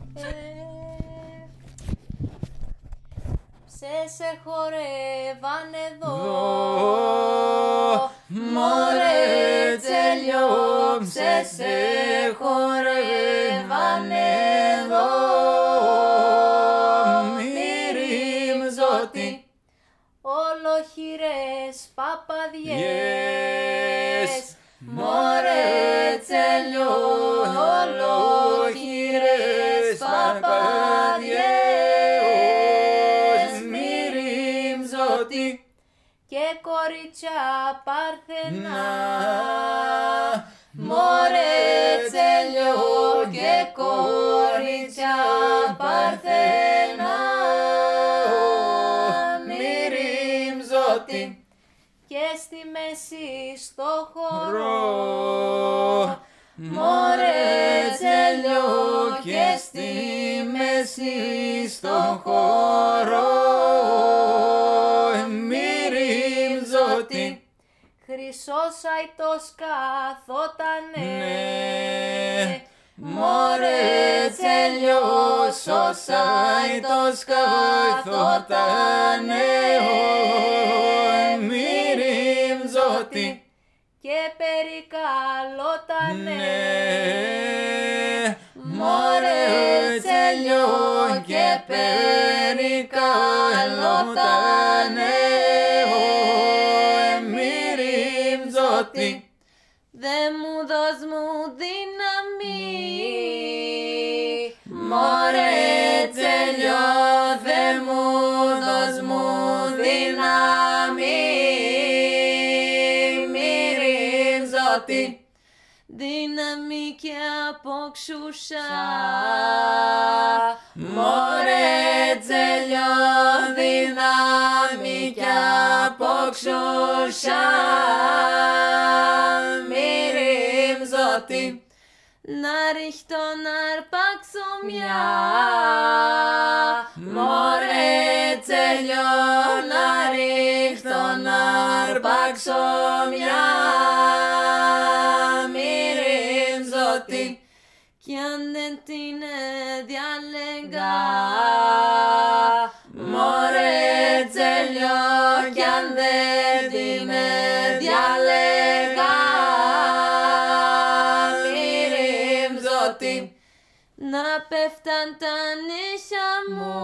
Σε χορεύαν εδώ, μωρέ τσέλιο, σε χορεύαν εδώ, μυρίμ ζώτη, ολοχυρές παπαδιές, μωρέ τσέλιο, ολοχυρές παπαδιές, μυρίμ ζώτη και κορίτσια παρθενά, μωρέ τσέλιο και κορίτσια παρθενά, μυρίμ ζώτη και στη μέση στο χορό, μωρέ τσέλιο και στη μέση στο χορό, μυρίμ ζώτη χρυσός αϊτός καθότανε, μωρέ τσέλιο σος αϊτός καθότανε, μυρίμ ζώτη και περικαλότανε, μωρέ τσέλιο και περικαλότανε, μυρίμ ζώτη δε μου δώσ' μου δύναμη, μωρέ τσέλιο δε μου δώσ' μου δύναμη, μυρίμ ζώτη δύναμη και αποξούσα, μωρέ τσέλιο δύναμη και αποξούσα, μυρίμ ζώτη να ρίχτω να αρπάξω μια, μωρέ τσέλιο να ρίχτω να αρπάξω μια, μυρίμ ζώτη κι αν δεν την διάλεγα, μωρέ τσέλιο κι αν δεν την διάλεγα, μυρίμ ζώτη να πέφταν τα νύχια μου,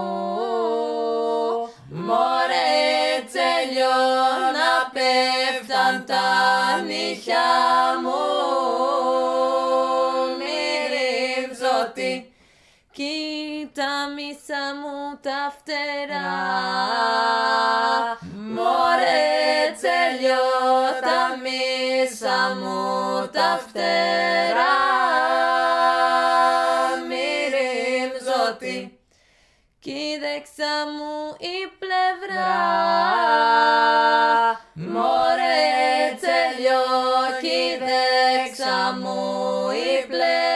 μωρέ τσέλιο να πέφταν τα νύχια μου, μυρίμ ζώτη κοίτα μίσα μου τα φτερά, μωρέ τσέλιο τα μίσα μου τα φτερά, μυρίμ ζώτη κι η δεξιά μου η πλευρά, μωρέ τσέλιο κι η δεξιά μου η πλευρά,